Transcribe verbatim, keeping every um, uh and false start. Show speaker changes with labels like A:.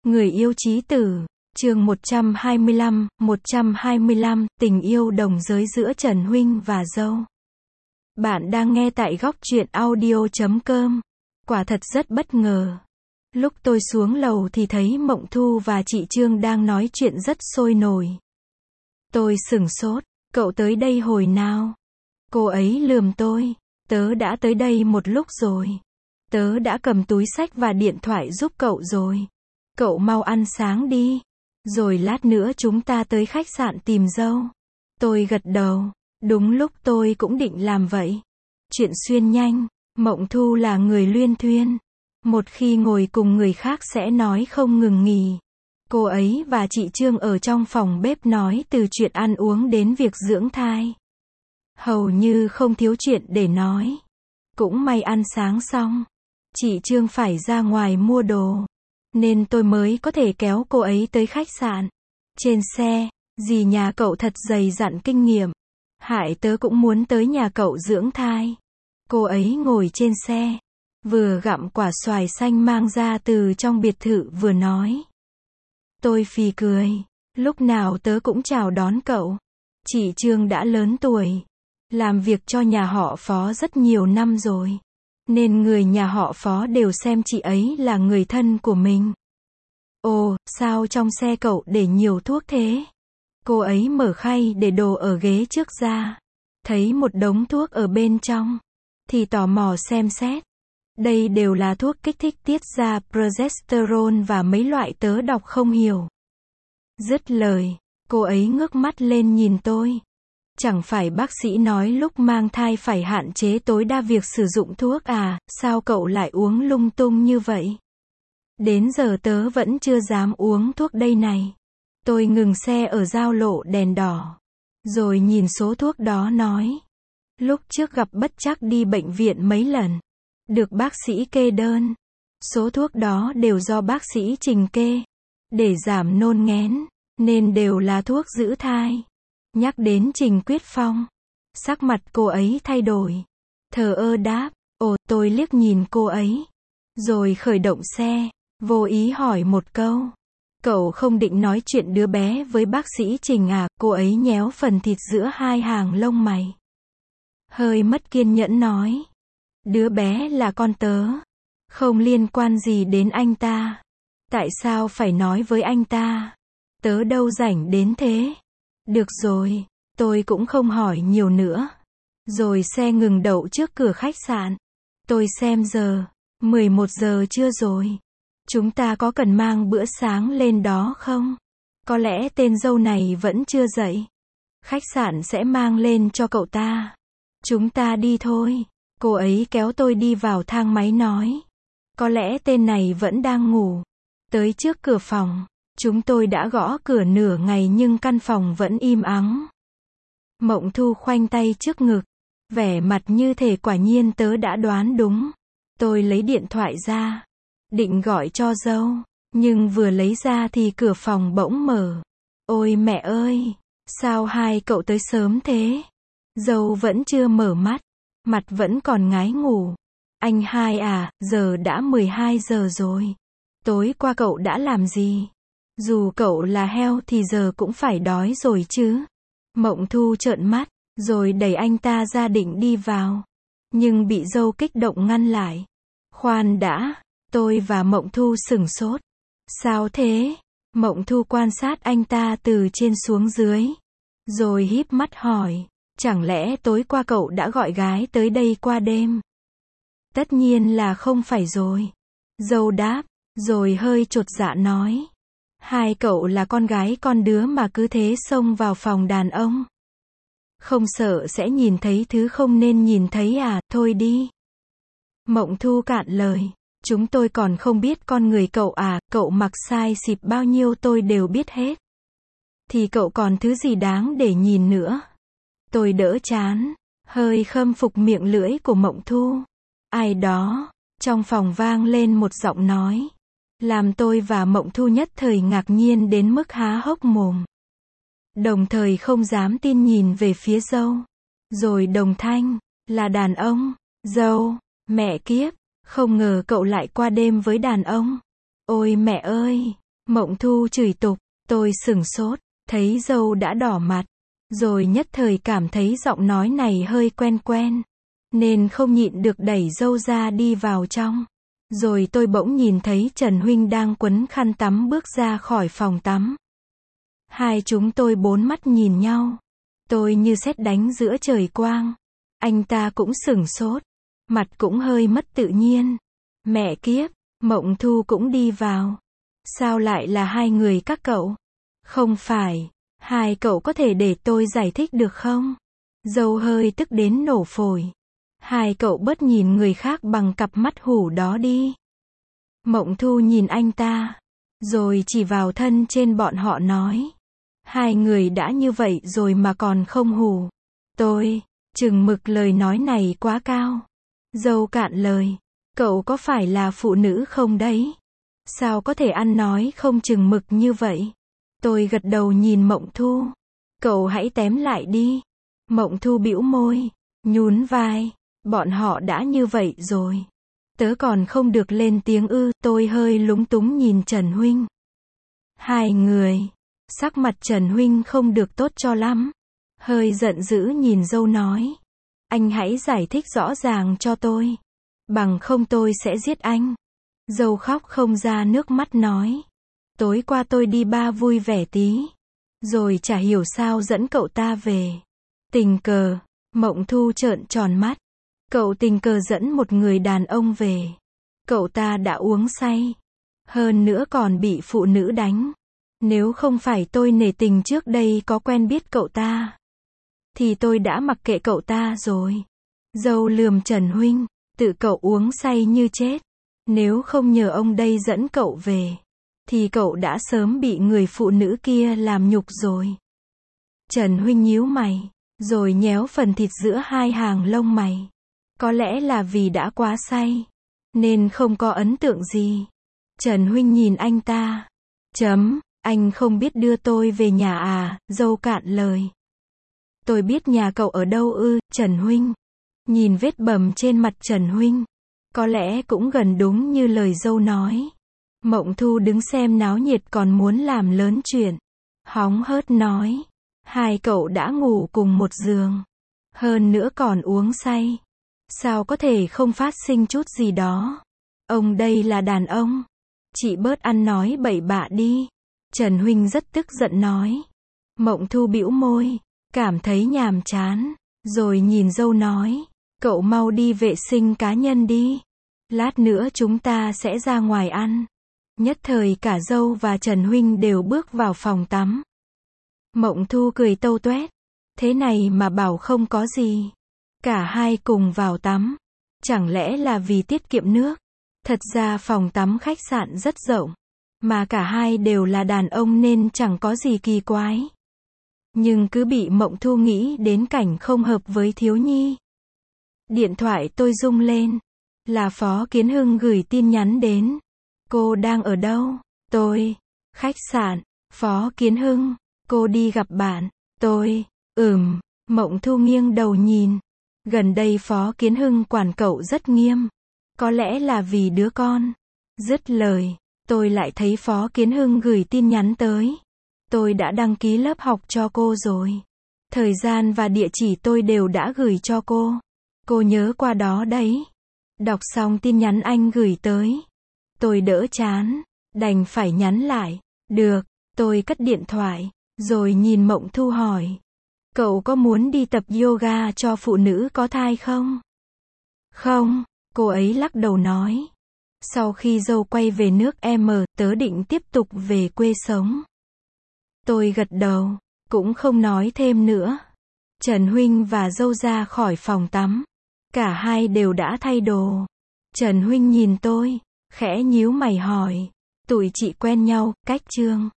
A: Người yêu chí tử, chương một trăm hai mươi lăm, một trăm hai mươi lăm, tình yêu đồng giới giữa Trần Huynh và dâu. Bạn đang nghe tại góc truyện audio chấm com. Quả thật rất bất ngờ. Lúc tôi xuống lầu thì thấy Mộng Thu và chị Trương đang nói chuyện rất sôi nổi. Tôi sửng sốt, cậu tới đây hồi nào? Cô ấy lườm tôi, tớ đã tới đây một lúc rồi. Tớ đã cầm túi xách và điện thoại giúp cậu rồi. Cậu mau ăn sáng đi. Rồi lát nữa chúng ta tới khách sạn tìm dâu. Tôi gật đầu. Đúng lúc tôi cũng định làm vậy. Chuyện xuyên nhanh. Mộng Thu là người luyên thuyên. Một khi ngồi cùng người khác sẽ nói không ngừng nghỉ. Cô ấy và chị Trương ở trong phòng bếp nói từ chuyện ăn uống đến việc dưỡng thai. Hầu như không thiếu chuyện để nói. Cũng may ăn sáng xong. Chị Trương phải ra ngoài mua đồ. Nên tôi mới có thể kéo cô ấy tới khách sạn. Trên xe, dì nhà cậu thật dày dặn kinh nghiệm. Hại tớ cũng muốn tới nhà cậu dưỡng thai. Cô ấy ngồi trên xe, vừa gặm quả xoài xanh mang ra từ trong biệt thự vừa nói. Tôi phì cười. Lúc nào tớ cũng chào đón cậu. Chị Trương đã lớn tuổi. Làm việc cho nhà họ Phó rất nhiều năm rồi. Nên người nhà họ Phó đều xem chị ấy là người thân của mình. Ồ, sao trong xe cậu để nhiều thuốc thế? Cô ấy mở khay để đồ ở ghế trước ra. Thấy một đống thuốc ở bên trong. Thì tò mò xem xét. Đây đều là thuốc kích thích tiết ra progesterone và mấy loại tớ đọc không hiểu. Dứt lời, cô ấy ngước mắt lên nhìn tôi. Chẳng phải bác sĩ nói lúc mang thai phải hạn chế tối đa việc sử dụng thuốc à, sao cậu lại uống lung tung như vậy? Đến giờ tớ vẫn chưa dám uống thuốc đây này. Tôi ngừng xe ở giao lộ đèn đỏ. Rồi nhìn số thuốc đó nói. Lúc trước gặp bất trắc đi bệnh viện mấy lần. Được bác sĩ kê đơn. Số thuốc đó đều do bác sĩ trình kê. Để giảm nôn nghén. Nên đều là thuốc giữ thai. Nhắc đến Trình Quyết Phong. Sắc mặt cô ấy thay đổi. Thờ ơ đáp. Ồ, tôi liếc nhìn cô ấy. Rồi khởi động xe. Vô ý hỏi một câu. Cậu không định nói chuyện đứa bé với bác sĩ Trình à? Cô ấy nhéo phần thịt giữa hai hàng lông mày. Hơi mất kiên nhẫn nói. Đứa bé là con tớ. Không liên quan gì đến anh ta. Tại sao phải nói với anh ta? Tớ đâu rảnh đến thế. Được rồi, tôi cũng không hỏi nhiều nữa. Rồi xe ngừng đậu trước cửa khách sạn. Tôi xem giờ, mười một giờ trưa rồi. Chúng ta có cần mang bữa sáng lên đó không? Có lẽ tên dâu này vẫn chưa dậy. Khách sạn sẽ mang lên cho cậu ta. Chúng ta đi thôi. Cô ấy kéo tôi đi vào thang máy nói. Có lẽ tên này vẫn đang ngủ. Tới trước cửa phòng. Chúng tôi đã gõ cửa nửa ngày nhưng căn phòng vẫn im ắng. Mộng Thu khoanh tay trước ngực. Vẻ mặt như thể quả nhiên tớ đã đoán đúng. Tôi lấy điện thoại ra. Định gọi cho dâu. Nhưng vừa lấy ra thì cửa phòng bỗng mở. Ôi mẹ ơi! Sao hai cậu tới sớm thế? Dâu vẫn chưa mở mắt. Mặt vẫn còn ngái ngủ. Anh hai à, giờ đã mười hai giờ rồi. Tối qua cậu đã làm gì? Dù cậu là heo thì giờ cũng phải đói rồi chứ. Mộng Thu trợn mắt, rồi đẩy anh ta ra định đi vào. Nhưng bị dâu kích động ngăn lại. Khoan đã, tôi và Mộng Thu sửng sốt. Sao thế? Mộng Thu quan sát anh ta từ trên xuống dưới. Rồi híp mắt hỏi, chẳng lẽ tối qua cậu đã gọi gái tới đây qua đêm? Tất nhiên là không phải rồi. Dâu đáp, rồi hơi chột dạ nói. Hai cậu là con gái con đứa mà cứ thế xông vào phòng đàn ông. Không sợ sẽ nhìn thấy thứ không nên nhìn thấy à, thôi đi. Mộng Thu cạn lời. Chúng tôi còn không biết con người cậu à, cậu mặc sai xịp bao nhiêu tôi đều biết hết. Thì cậu còn thứ gì đáng để nhìn nữa. Tôi đỡ chán, hơi khâm phục miệng lưỡi của Mộng Thu. Ai đó, trong phòng vang lên một giọng nói. Làm tôi và Mộng Thu nhất thời ngạc nhiên đến mức há hốc mồm. Đồng thời không dám tin nhìn về phía dâu. Rồi đồng thanh, là đàn ông. Dâu, mẹ kiếp, không ngờ cậu lại qua đêm với đàn ông. Ôi mẹ ơi, Mộng Thu chửi tục, tôi sửng sốt, thấy dâu đã đỏ mặt, rồi nhất thời cảm thấy giọng nói này hơi quen quen, nên không nhịn được đẩy dâu ra đi vào trong. Rồi tôi bỗng nhìn thấy Trần Huynh đang quấn khăn tắm bước ra khỏi phòng tắm. Hai chúng tôi bốn mắt nhìn nhau. Tôi như sét đánh giữa trời quang. Anh ta cũng sửng sốt. Mặt cũng hơi mất tự nhiên. Mẹ kiếp, Mộng Thu cũng đi vào. Sao lại là hai người các cậu? Không phải, hai cậu có thể để tôi giải thích được không? Dâu hơi tức đến nổ phổi. Hai cậu bớt nhìn người khác bằng cặp mắt hủ đó đi. Mộng Thu nhìn anh ta, rồi chỉ vào thân trên bọn họ nói. Hai người đã như vậy rồi mà còn không hù. Tôi, chừng mực lời nói này quá cao. Dâu cạn lời, cậu có phải là phụ nữ không đấy? Sao có thể ăn nói không chừng mực như vậy? Tôi gật đầu nhìn Mộng Thu. Cậu hãy tém lại đi. Mộng Thu bĩu môi, nhún vai. Bọn họ đã như vậy rồi. Tớ còn không được lên tiếng ư? Tôi hơi lúng túng nhìn Trần Huynh. Hai người. Sắc mặt Trần Huynh không được tốt cho lắm. Hơi giận dữ nhìn dâu nói. Anh hãy giải thích rõ ràng cho tôi. Bằng không tôi sẽ giết anh. Dâu khóc không ra nước mắt nói. Tối qua tôi đi ba vui vẻ tí. Rồi chả hiểu sao dẫn cậu ta về. Tình cờ. Mộng Thu trợn tròn mắt. Cậu tình cờ dẫn một người đàn ông về. Cậu ta đã uống say. Hơn nữa còn bị phụ nữ đánh. Nếu không phải tôi nể tình trước đây có quen biết cậu ta, thì tôi đã mặc kệ cậu ta rồi. Dâu lườm Trần Huynh, tự cậu uống say như chết. Nếu không nhờ ông đây dẫn cậu về, thì cậu đã sớm bị người phụ nữ kia làm nhục rồi. Trần Huynh nhíu mày, rồi nhéo phần thịt giữa hai hàng lông mày. Có lẽ là vì đã quá say, nên không có ấn tượng gì. Trần Huynh nhìn anh ta. Chấm, anh không biết đưa tôi về nhà à? Dâu cạn lời. Tôi biết nhà cậu ở đâu ư? Trần Huynh. Nhìn vết bầm trên mặt Trần Huynh. Có lẽ cũng gần đúng như lời dâu nói. Mộng Thu đứng xem náo nhiệt còn muốn làm lớn chuyện. Hóng hớt nói. Hai cậu đã ngủ cùng một giường. Hơn nữa còn uống say. Sao có thể không phát sinh chút gì đó? Ông đây là đàn ông. Chị bớt ăn nói bậy bạ đi. Trần Huynh rất tức giận nói. Mộng Thu bĩu môi, cảm thấy nhàm chán, rồi nhìn dâu nói. Cậu mau đi vệ sinh cá nhân đi. Lát nữa chúng ta sẽ ra ngoài ăn. Nhất thời cả dâu và Trần Huynh đều bước vào phòng tắm. Mộng Thu cười tâu tuét. Thế này mà bảo không có gì. Cả hai cùng vào tắm. Chẳng lẽ là vì tiết kiệm nước? Thật ra phòng tắm khách sạn rất rộng. Mà cả hai đều là đàn ông nên chẳng có gì kỳ quái. Nhưng cứ bị Mộng Thu nghĩ đến cảnh không hợp với thiếu nhi. Điện thoại tôi rung lên. Là Phó Kiến Hưng gửi tin nhắn đến. Cô đang ở đâu? Tôi. Khách sạn. Phó Kiến Hưng. Cô đi gặp bạn. Tôi. Ừm. Mộng Thu nghiêng đầu nhìn. Gần đây Phó Kiến Hưng quản cậu rất nghiêm. Có lẽ là vì đứa con. Dứt lời, tôi lại thấy Phó Kiến Hưng gửi tin nhắn tới. Tôi đã đăng ký lớp học cho cô rồi. Thời gian và địa chỉ tôi đều đã gửi cho cô. Cô nhớ qua đó đấy. Đọc xong tin nhắn anh gửi tới. Tôi đỡ chán. Đành phải nhắn lại. Được, tôi cất điện thoại. Rồi nhìn Mộng Thu hỏi. Cậu có muốn đi tập yoga cho phụ nữ có thai không? Không, cô ấy lắc đầu nói. Sau khi dâu quay về nước em, tớ định tiếp tục về quê sống. Tôi gật đầu, cũng không nói thêm nữa. Trần Huynh và dâu ra khỏi phòng tắm. Cả hai đều đã thay đồ. Trần Huynh nhìn tôi, khẽ nhíu mày hỏi. Tụi chị quen nhau, cách chương.